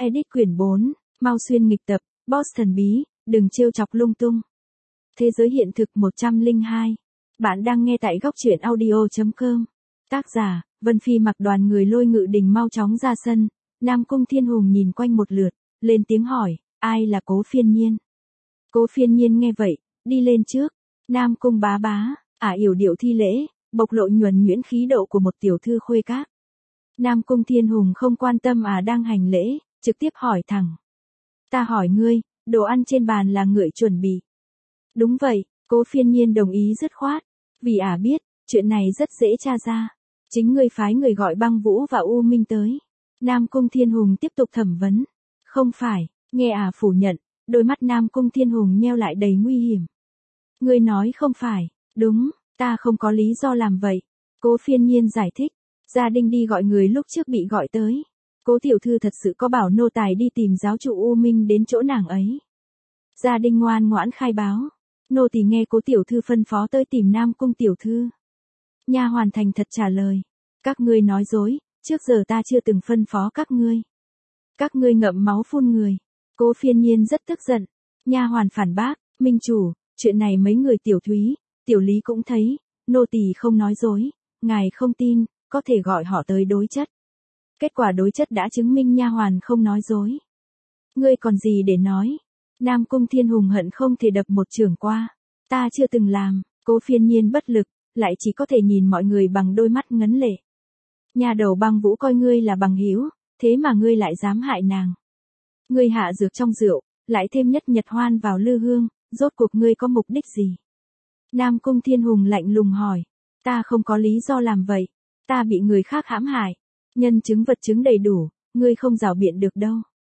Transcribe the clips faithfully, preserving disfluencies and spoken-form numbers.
Edit quyển bốn, mau xuyên nghịch tập, boss thần bí, đừng trêu chọc lung tung. Thế giới hiện thực một trăm lẻ hai. Bạn đang nghe tại góc truyện audio chấm com. Tác giả, Vân Phi mặc đoàn người Lôi Ngự Đình mau chóng ra sân. Nam Cung Thiên Hùng nhìn quanh một lượt, lên tiếng hỏi, ai là Cố Phiên Nhiên? Cố Phiên Nhiên nghe vậy, đi lên trước. Nam Cung bá bá, ả yểu điệu thi lễ, bộc lộ nhuần nhuyễn khí độ của một tiểu thư khuê các. Nam Cung Thiên Hùng không quan tâm ả đang hành lễ, trực tiếp hỏi thẳng. Ta hỏi ngươi, đồ ăn trên bàn là ngựa chuẩn bị. Đúng vậy, Cố Phiên Nhiên đồng ý dứt khoát, vì ả biết, chuyện này rất dễ tra ra. Chính ngươi phái người gọi Băng Vũ và U Minh tới. Nam Cung Thiên Hùng tiếp tục thẩm vấn. Không phải, nghe ả phủ nhận, đôi mắt Nam Cung Thiên Hùng nheo lại đầy nguy hiểm. Ngươi nói không phải, đúng, ta không có lý do làm vậy. Cố Phiên Nhiên giải thích, gia đình đi gọi người lúc trước bị gọi tới. Cố tiểu thư thật sự có bảo nô tài đi tìm giáo chủ U Minh đến chỗ nàng ấy. Gia đình ngoan ngoãn khai báo. Nô tỳ nghe Cố tiểu thư phân phó tới tìm Nam Cung tiểu thư. Nha hoàn thành thật trả lời. Các ngươi nói dối, trước giờ ta chưa từng phân phó các ngươi. Các ngươi ngậm máu phun người. Cố Phiên Nhiên rất tức giận. Nha hoàn phản bác, minh chủ, chuyện này mấy người tiểu thúy, tiểu lý cũng thấy, nô tỳ không nói dối, ngài không tin, có thể gọi họ tới đối chất. Kết quả đối chất đã chứng minh nha hoàn không nói dối. Ngươi còn gì để nói? Nam Cung Thiên Hùng hận không thể đập một chưởng qua. Ta chưa từng làm. Cố Phiên Nhiên bất lực, lại chỉ có thể nhìn mọi người bằng đôi mắt ngấn lệ. Nhà đầu Băng Vũ coi ngươi là bằng hữu, thế mà ngươi lại dám hại nàng. Ngươi hạ dược trong rượu, lại thêm nhất nhật hoan vào lư hương, rốt cuộc ngươi có mục đích gì? Nam Cung Thiên Hùng lạnh lùng hỏi. Ta không có lý do làm vậy. Ta bị người khác hãm hại. Nhân chứng vật chứng đầy đủ, ngươi không rảo biện được đâu.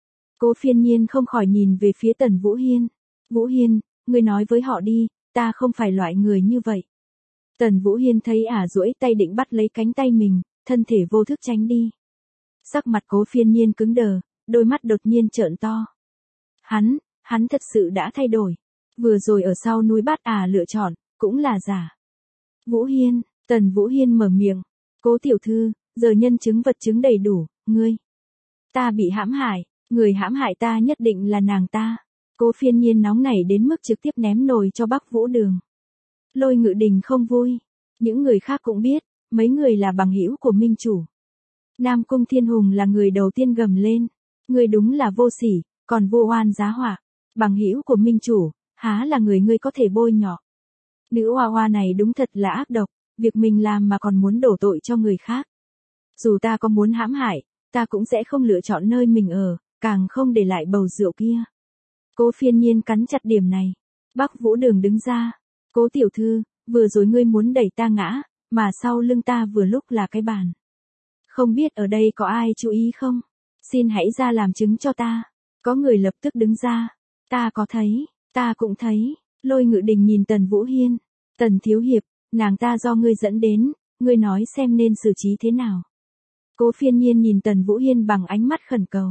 Cố Phiên Nhiên không khỏi nhìn về phía Tần Vũ Hiên. Vũ Hiên, ngươi nói với họ đi, ta không phải loại người như vậy. Tần Vũ Hiên thấy ả duỗi tay định bắt lấy cánh tay mình, thân thể vô thức tránh đi. Sắc mặt Cố Phiên Nhiên cứng đờ, đôi mắt đột nhiên trợn to. Hắn, hắn thật sự đã thay đổi. Vừa rồi ở sau núi Bát ả lựa chọn, cũng là giả. Vũ Hiên, Tần Vũ Hiên mở miệng. Cố tiểu thư, giờ nhân chứng vật chứng đầy đủ, ngươi. Ta bị hãm hại, người hãm hại ta nhất định là nàng ta. Cố Phiên Nhiên nóng nảy đến mức trực tiếp ném nồi cho Bắc Vũ Đường. Lôi Ngự Đình không vui. Những người khác cũng biết, mấy người là bằng hữu của minh chủ. Nam Cung Thiên Hùng là người đầu tiên gầm lên. Ngươi đúng là vô sỉ, còn vô oan giá họa. Bằng hữu của minh chủ, há là người ngươi có thể bôi nhọ. Nữ hoa hoa này đúng thật là ác độc, việc mình làm mà còn muốn đổ tội cho người khác. Dù ta có muốn hãm hại, ta cũng sẽ không lựa chọn nơi mình ở, càng không để lại bầu rượu kia. Cố Phiên Nhiên cắn chặt điểm này. Bắc Vũ Đường đứng ra. Cố tiểu thư, vừa rồi ngươi muốn đẩy ta ngã, mà sau lưng ta vừa lúc là cái bàn. Không biết ở đây có ai chú ý không? Xin hãy ra làm chứng cho ta. Có người lập tức đứng ra. Ta có thấy, ta cũng thấy. Lôi Ngự Đình nhìn Tần Vũ Hiên. Tần thiếu hiệp, nàng ta do ngươi dẫn đến, ngươi nói xem nên xử trí thế nào. Cố Phiên Nhiên nhìn Tần Vũ Hiên bằng ánh mắt khẩn cầu.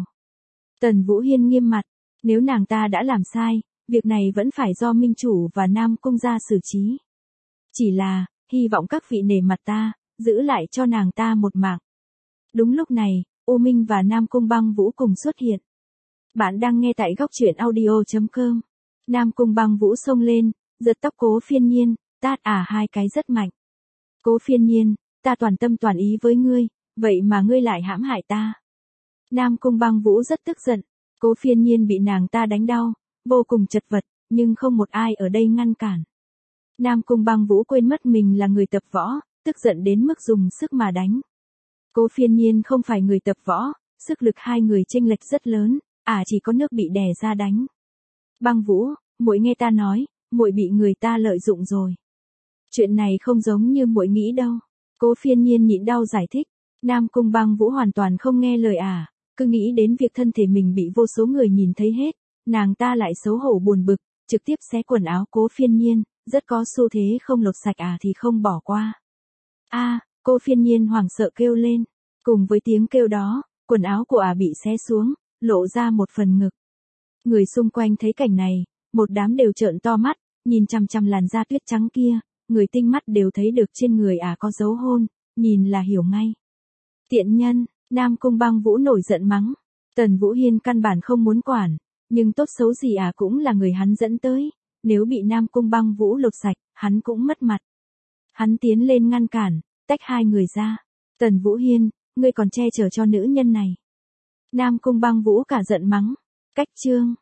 Tần Vũ Hiên nghiêm mặt, nếu nàng ta đã làm sai, việc này vẫn phải do minh chủ và Nam Cung gia xử trí. Chỉ là, hy vọng các vị nể mặt ta, giữ lại cho nàng ta một mạng. Đúng lúc này, U Minh và Nam Cung Băng Vũ cùng xuất hiện. Bạn đang nghe tại góc truyện audio chấm com. Nam Cung Băng Vũ xông lên, giật tóc Cố Phiên Nhiên, tát ả hai cái rất mạnh. Cố Phiên Nhiên, ta toàn tâm toàn ý với ngươi, vậy mà ngươi lại hãm hại ta. Nam Cung Băng Vũ rất tức giận. Cố Phiên Nhiên bị nàng ta đánh đau, vô cùng chật vật, nhưng không một ai ở đây ngăn cản. Nam Cung Băng Vũ quên mất mình là người tập võ, tức giận đến mức dùng sức mà đánh. Cố Phiên Nhiên không phải người tập võ, sức lực hai người chênh lệch rất lớn, ả à chỉ có nước bị đè ra đánh. Băng Vũ, muội nghe ta nói, muội bị người ta lợi dụng rồi. Chuyện này không giống như muội nghĩ đâu. Cố Phiên Nhiên nhịn đau giải thích. Nam Cung Băng Vũ hoàn toàn không nghe lời ả, à, cứ nghĩ đến việc thân thể mình bị vô số người nhìn thấy hết, nàng ta lại xấu hổ buồn bực, trực tiếp xé quần áo Cố Phiên Nhiên, rất có xu thế không lột sạch ả à thì không bỏ qua. A, à, Cố Phiên Nhiên hoảng sợ kêu lên, cùng với tiếng kêu đó, quần áo của ả à bị xé xuống, lộ ra một phần ngực. Người xung quanh thấy cảnh này, một đám đều trợn to mắt, nhìn chằm chằm làn da tuyết trắng kia, người tinh mắt đều thấy được trên người ả à có dấu hôn, nhìn là hiểu ngay. Tiện nhân, Nam Cung Băng Vũ nổi giận mắng. Tần Vũ Hiên căn bản không muốn quản, nhưng tốt xấu gì à cũng là người hắn dẫn tới, nếu bị Nam Cung Băng Vũ lột sạch, hắn cũng mất mặt. Hắn tiến lên ngăn cản, tách hai người ra. Tần Vũ Hiên, ngươi còn che chở cho nữ nhân này. Nam Cung Băng Vũ cả giận mắng. Cách chương.